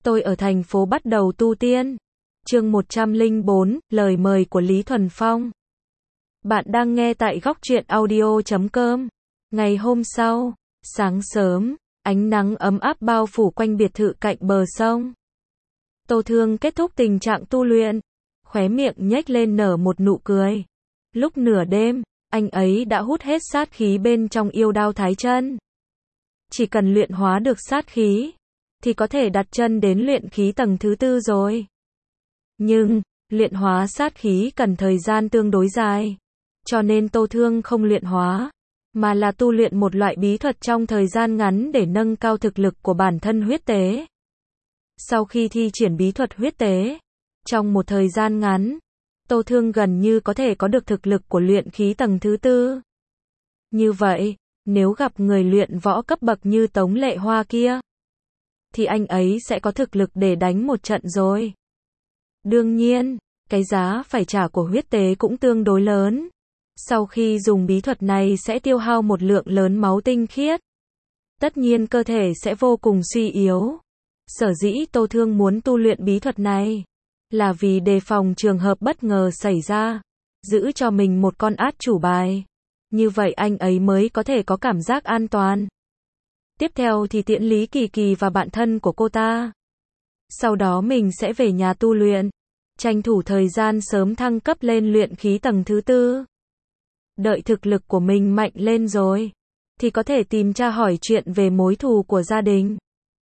Tôi ở thành phố bắt đầu tu tiên. Chương 104, lời mời của Lý Thuần Phong. Bạn đang nghe tại Góc Truyện Audio.com. Ngày hôm sau, sáng sớm, ánh nắng ấm áp bao phủ quanh biệt thự cạnh bờ sông. Tô Thương kết thúc tình trạng tu luyện, khóe miệng nhếch lên nở một nụ cười. Lúc nửa đêm, anh ấy đã hút hết sát khí bên trong yêu đao thái chân. Chỉ cần luyện hóa được sát khí, thì có thể đặt chân đến luyện khí tầng thứ 4 rồi. Nhưng, luyện hóa sát khí cần thời gian tương đối dài. Cho nên Tô Thương không luyện hóa, mà là tu luyện một loại bí thuật trong thời gian ngắn để nâng cao thực lực của bản thân huyết tế. Sau khi thi triển bí thuật huyết tế, trong một thời gian ngắn, Tô Thương gần như có thể có được thực lực của luyện khí tầng thứ 4. Như vậy, nếu gặp người luyện võ cấp bậc như Tống Lệ Hoa kia, thì anh ấy sẽ có thực lực để đánh một trận rồi. Đương nhiên, cái giá phải trả của huyết tế cũng tương đối lớn. Sau khi dùng bí thuật này sẽ tiêu hao một lượng lớn máu tinh khiết. Tất nhiên cơ thể sẽ vô cùng suy yếu. Sở dĩ Tô Thương muốn tu luyện bí thuật này, là vì đề phòng trường hợp bất ngờ xảy ra, giữ cho mình một con át chủ bài. Như vậy anh ấy mới có thể có cảm giác an toàn. Tiếp theo thì tiễn Lý Kỳ Kỳ và bạn thân của cô ta. Sau đó mình sẽ về nhà tu luyện, tranh thủ thời gian sớm thăng cấp lên luyện khí tầng thứ 4. Đợi thực lực của mình mạnh lên rồi, thì có thể tìm tra hỏi chuyện về mối thù của gia đình.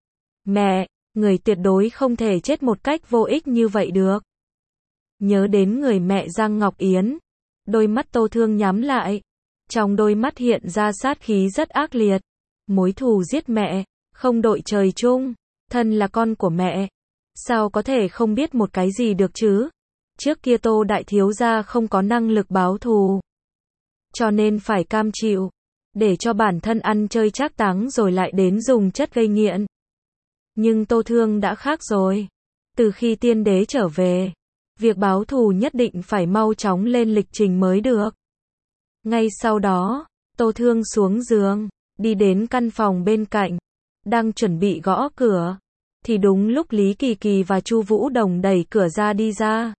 Mẹ, người tuyệt đối không thể chết một cách vô ích như vậy được. Nhớ đến người mẹ Giang Ngọc Yến, đôi mắt Tô Thương nhắm lại. Trong đôi mắt hiện ra sát khí rất ác liệt. Mối thù giết mẹ, không đội trời chung, thân là con của mẹ. Sao có thể không biết một cái gì được chứ? Trước kia Tô đại thiếu gia không có năng lực báo thù, cho nên phải cam chịu, để cho bản thân ăn chơi trác táng rồi lại đến dùng chất gây nghiện. Nhưng Tô Thương đã khác rồi. Từ khi tiên đế trở về, việc báo thù nhất định phải mau chóng lên lịch trình mới được. Ngay sau đó, Tô Thương xuống giường, đi đến căn phòng bên cạnh, đang chuẩn bị gõ cửa, thì đúng lúc Lý Kỳ Kỳ và Chu Vũ Đồng đẩy cửa ra đi ra.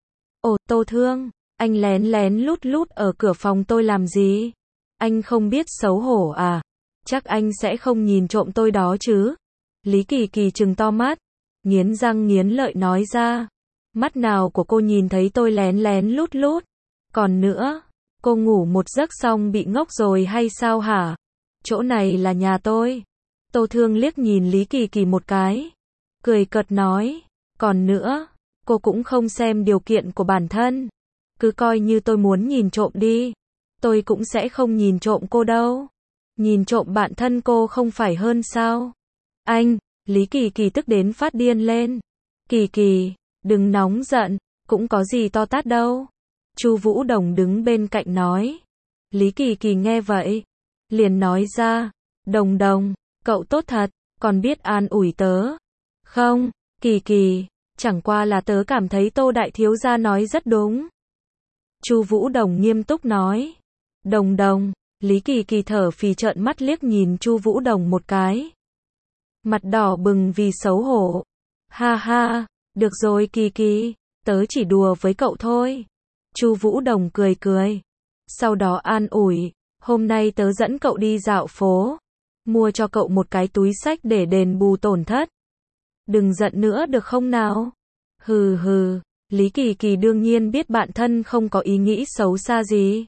Ồ, Tô Thương, anh lén lén lút lút ở cửa phòng tôi làm gì? Anh không biết xấu hổ à? Chắc anh sẽ không nhìn trộm tôi đó chứ? Lý Kỳ Kỳ trừng to mắt, nghiến răng nghiến lợi nói ra. Mắt nào của cô nhìn thấy tôi lén lén lút lút? Còn nữa, cô ngủ một giấc xong bị ngốc rồi hay sao hả? Chỗ này là nhà tôi. Tô Thương liếc nhìn Lý Kỳ Kỳ một cái, cười cợt nói, còn nữa, cô cũng không xem điều kiện của bản thân. Cứ coi như tôi muốn nhìn trộm đi. Tôi cũng sẽ không nhìn trộm cô đâu. Nhìn trộm bạn thân cô không phải hơn sao? Anh, Lý Kỳ Kỳ tức đến phát điên lên. Kỳ Kỳ, đừng nóng giận, cũng có gì to tát đâu. Chu Vũ Đồng đứng bên cạnh nói. Lý Kỳ Kỳ nghe vậy, liền nói ra, Đồng Đồng, cậu tốt thật, còn biết an ủi tớ. Không, Kỳ Kỳ, chẳng qua là tớ cảm thấy Tô đại thiếu gia nói rất đúng. Chu Vũ Đồng nghiêm túc nói. Đồng Đồng, Lý Kỳ Kỳ thở phì trợn mắt liếc nhìn Chu Vũ Đồng một cái. Mặt đỏ bừng vì xấu hổ. Ha ha, được rồi Kỳ Kỳ, tớ chỉ đùa với cậu thôi. Chu Vũ Đồng cười cười. Sau đó an ủi, hôm nay tớ dẫn cậu đi dạo phố, mua cho cậu một cái túi xách để đền bù tổn thất. Đừng giận nữa được không nào? Hừ hừ, Lý Kỳ Kỳ đương nhiên biết bạn thân không có ý nghĩ xấu xa gì,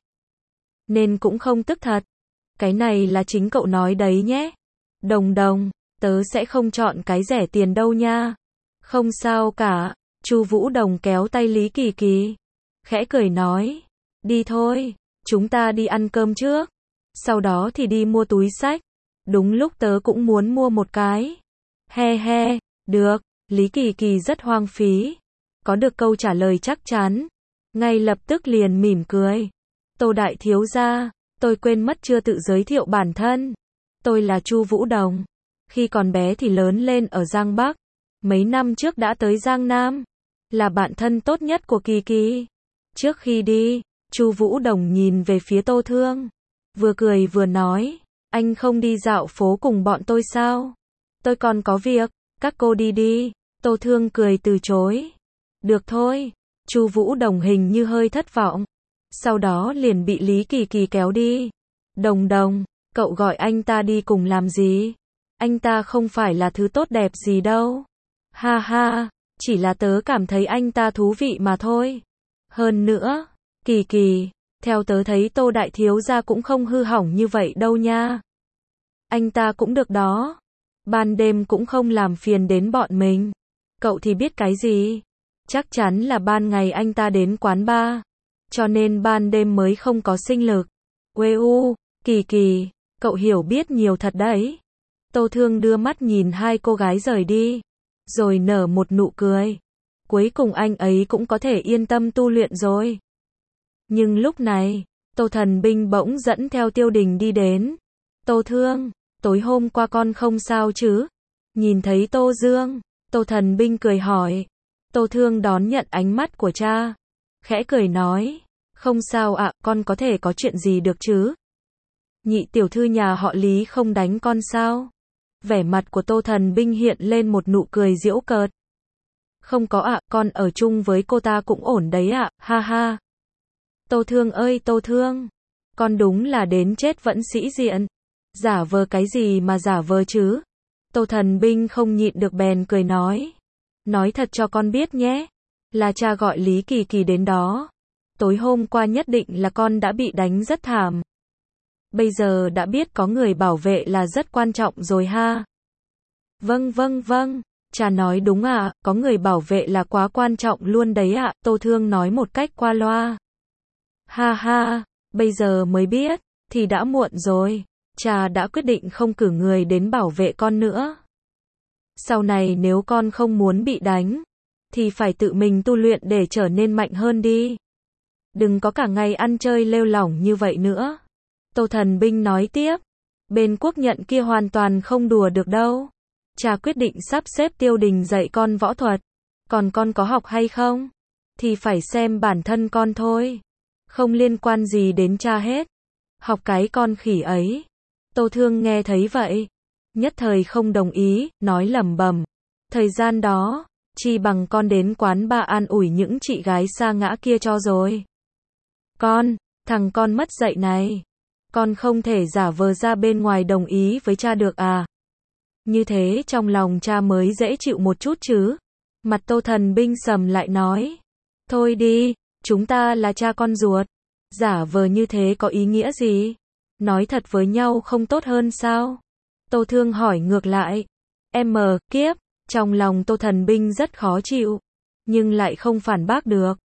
nên cũng không tức thật. Cái này là chính cậu nói đấy nhé. Đồng Đồng, tớ sẽ không chọn cái rẻ tiền đâu nha. Không sao cả. Chu Vũ Đồng kéo tay Lý Kỳ Kỳ, khẽ cười nói, đi thôi, chúng ta đi ăn cơm trước, sau đó thì đi mua túi xách. Đúng lúc tớ cũng muốn mua một cái. He he, được. Lý Kỳ Kỳ rất hoang phí, có được câu trả lời chắc chắn, ngay lập tức liền mỉm cười. Tô đại thiếu gia, tôi quên mất chưa tự giới thiệu bản thân. Tôi là Chu Vũ Đồng. Khi còn bé thì lớn lên ở Giang Bắc, mấy năm trước đã tới Giang Nam, là bạn thân tốt nhất của Kỳ Kỳ. Trước khi đi, Chu Vũ Đồng nhìn về phía Tô Thương, vừa cười vừa nói, anh không đi dạo phố cùng bọn tôi sao? Tôi còn có việc, các cô đi đi. Tô Thương cười từ chối. Được thôi. Chu Vũ Đồng hình như hơi thất vọng. Sau đó liền bị Lý Kỳ Kỳ kéo đi. Đồng Đồng, cậu gọi anh ta đi cùng làm gì? Anh ta không phải là thứ tốt đẹp gì đâu. Ha ha, chỉ là tớ cảm thấy anh ta thú vị mà thôi. Hơn nữa, Kỳ Kỳ, theo tớ thấy Tô đại thiếu gia cũng không hư hỏng như vậy đâu nha. Anh ta cũng được đó. Ban đêm cũng không làm phiền đến bọn mình. Cậu thì biết cái gì? Chắc chắn là ban ngày anh ta đến quán bar, cho nên ban đêm mới không có sinh lực. Uê u, Kỳ Kỳ, cậu hiểu biết nhiều thật đấy. Tô Thương đưa mắt nhìn hai cô gái rời đi, rồi nở một nụ cười. Cuối cùng anh ấy cũng có thể yên tâm tu luyện rồi. Nhưng lúc này, Tô Thần Binh bỗng dẫn theo Tiêu Đình đi đến. Tô Thương, tối hôm qua con không sao chứ? Nhìn thấy Tô Dương, Tô Thần Binh cười hỏi. Tô Thương đón nhận ánh mắt của cha, khẽ cười nói, không sao ạ, con có thể có chuyện gì được chứ? Nhị tiểu thư nhà họ Lý không đánh con sao? Vẻ mặt của Tô Thần Binh hiện lên một nụ cười giễu cợt. Không có ạ, con ở chung với cô ta cũng ổn đấy ạ, ha ha. Tô Thương ơi Tô Thương, con đúng là đến chết vẫn sĩ diện. Giả vờ cái gì mà giả vờ chứ? Tô Thần Binh không nhịn được bèn cười nói. Nói thật cho con biết nhé, là cha gọi Lý Kỳ Kỳ đến đó. Tối hôm qua nhất định là con đã bị đánh rất thảm. Bây giờ đã biết có người bảo vệ là rất quan trọng rồi ha. Vâng, cha nói đúng ạ, có người bảo vệ là quá quan trọng luôn đấy ạ, Tô Thương nói một cách qua loa. Ha ha, bây giờ mới biết, thì đã muộn rồi, cha đã quyết định không cử người đến bảo vệ con nữa. Sau này nếu con không muốn bị đánh, thì phải tự mình tu luyện để trở nên mạnh hơn đi. Đừng có cả ngày ăn chơi lêu lỏng như vậy nữa. Tô Thần Binh nói tiếp, bên Quốc Nhận kia hoàn toàn không đùa được đâu. Cha quyết định sắp xếp Tiêu Đình dạy con võ thuật. Còn con có học hay không? Thì phải xem bản thân con thôi. Không liên quan gì đến cha hết. Học cái con khỉ ấy. Tô Thương nghe thấy vậy, nhất thời không đồng ý, nói lẩm bẩm. Thời gian đó, chi bằng con đến quán bar an ủi những chị gái sa ngã kia cho rồi. Con, thằng con mất dạy này. Con không thể giả vờ ra bên ngoài đồng ý với cha được à? Như thế trong lòng cha mới dễ chịu một chút chứ. Mặt Tô Thần Binh sầm lại nói. Thôi đi, chúng ta là cha con ruột. Giả vờ như thế có ý nghĩa gì? Nói thật với nhau không tốt hơn sao? Tô Thương hỏi ngược lại. Kiếp, trong lòng Tô Thần Binh rất khó chịu, nhưng lại không phản bác được.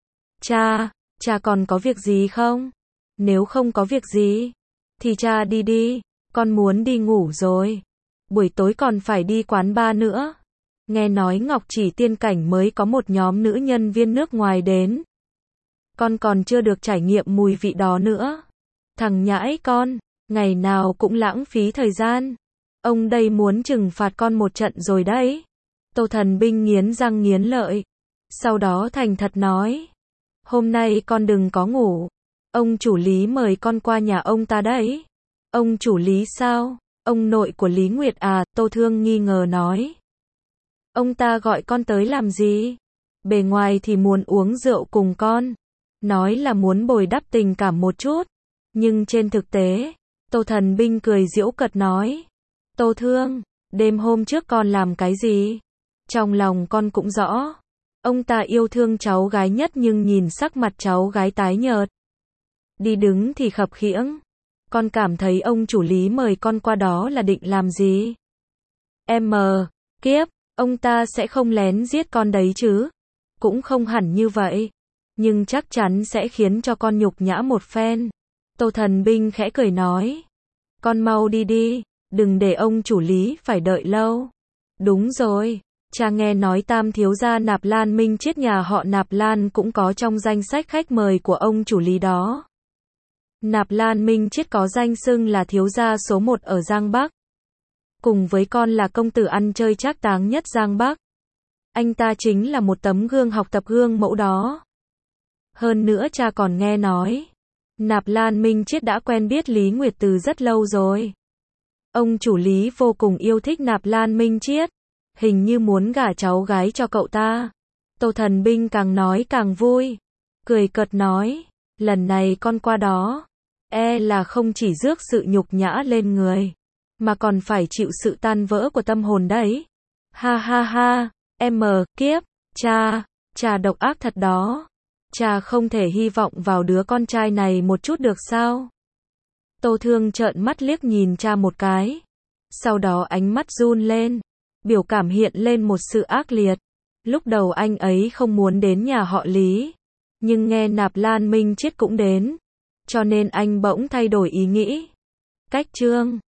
Cha còn có việc gì không? Nếu không có việc gì, thì cha đi đi, con muốn đi ngủ rồi. Buổi tối còn phải đi quán bar nữa. Nghe nói Ngọc Chỉ Tiên Cảnh mới có một nhóm nữ nhân viên nước ngoài đến. Con còn chưa được trải nghiệm mùi vị đó nữa. Thằng nhãi con, ngày nào cũng lãng phí thời gian. Ông đây muốn trừng phạt con một trận rồi đấy. Tô Thần Binh nghiến răng nghiến lợi. Sau đó thành thật nói. Hôm nay con đừng có ngủ. Ông chủ Lý mời con qua nhà ông ta đấy. Ông chủ Lý sao? Ông nội của Lý Nguyệt à? Tô Thương nghi ngờ nói. Ông ta gọi con tới làm gì? Bề ngoài thì muốn uống rượu cùng con. Nói là muốn bồi đắp tình cảm một chút. Nhưng trên thực tế, Tô Thần Binh cười giễu cợt nói. Tô Thương, đêm hôm trước con làm cái gì? Trong lòng con cũng rõ. Ông ta yêu thương cháu gái nhất nhưng nhìn sắc mặt cháu gái tái nhợt. Đi đứng thì khập khiễng. Con cảm thấy ông chủ Lý mời con qua đó là định làm gì? Kiếp, ông ta sẽ không lén giết con đấy chứ? Cũng không hẳn như vậy. Nhưng chắc chắn sẽ khiến cho con nhục nhã một phen. Tô Thần Binh khẽ cười nói. Con mau đi đi, đừng để ông chủ Lý phải đợi lâu. Đúng rồi, cha nghe nói tam thiếu gia Nạp Lan Minh Chiết nhà họ Nạp Lan cũng có trong danh sách khách mời của ông chủ Lý đó. Nạp Lan Minh Chiết có danh xưng là thiếu gia số 1 ở Giang Bắc. Cùng với con là công tử ăn chơi trác táng nhất Giang Bắc. Anh ta chính là một tấm gương học tập gương mẫu đó. Hơn nữa cha còn nghe nói, Nạp Lan Minh Chiết đã quen biết Lý Nguyệt từ rất lâu rồi. Ông chủ Lý vô cùng yêu thích Nạp Lan Minh Chiết. hình như muốn gả cháu gái cho cậu ta. Tô Thần Binh càng nói càng vui, cười cợt nói, lần này con qua đó, là không chỉ rước sự nhục nhã lên người, mà còn phải chịu sự tan vỡ của tâm hồn đấy. Ha ha ha, kiếp, cha độc ác thật đó. Cha không thể hy vọng vào đứa con trai này một chút được sao? Tô Thương trợn mắt liếc nhìn cha một cái. Sau đó ánh mắt run lên, biểu cảm hiện lên một sự ác liệt. Lúc đầu anh ấy không muốn đến nhà họ Lý, nhưng nghe Nạp Lan Minh Chiết cũng đến, cho nên anh bỗng thay đổi ý nghĩ. Cách chương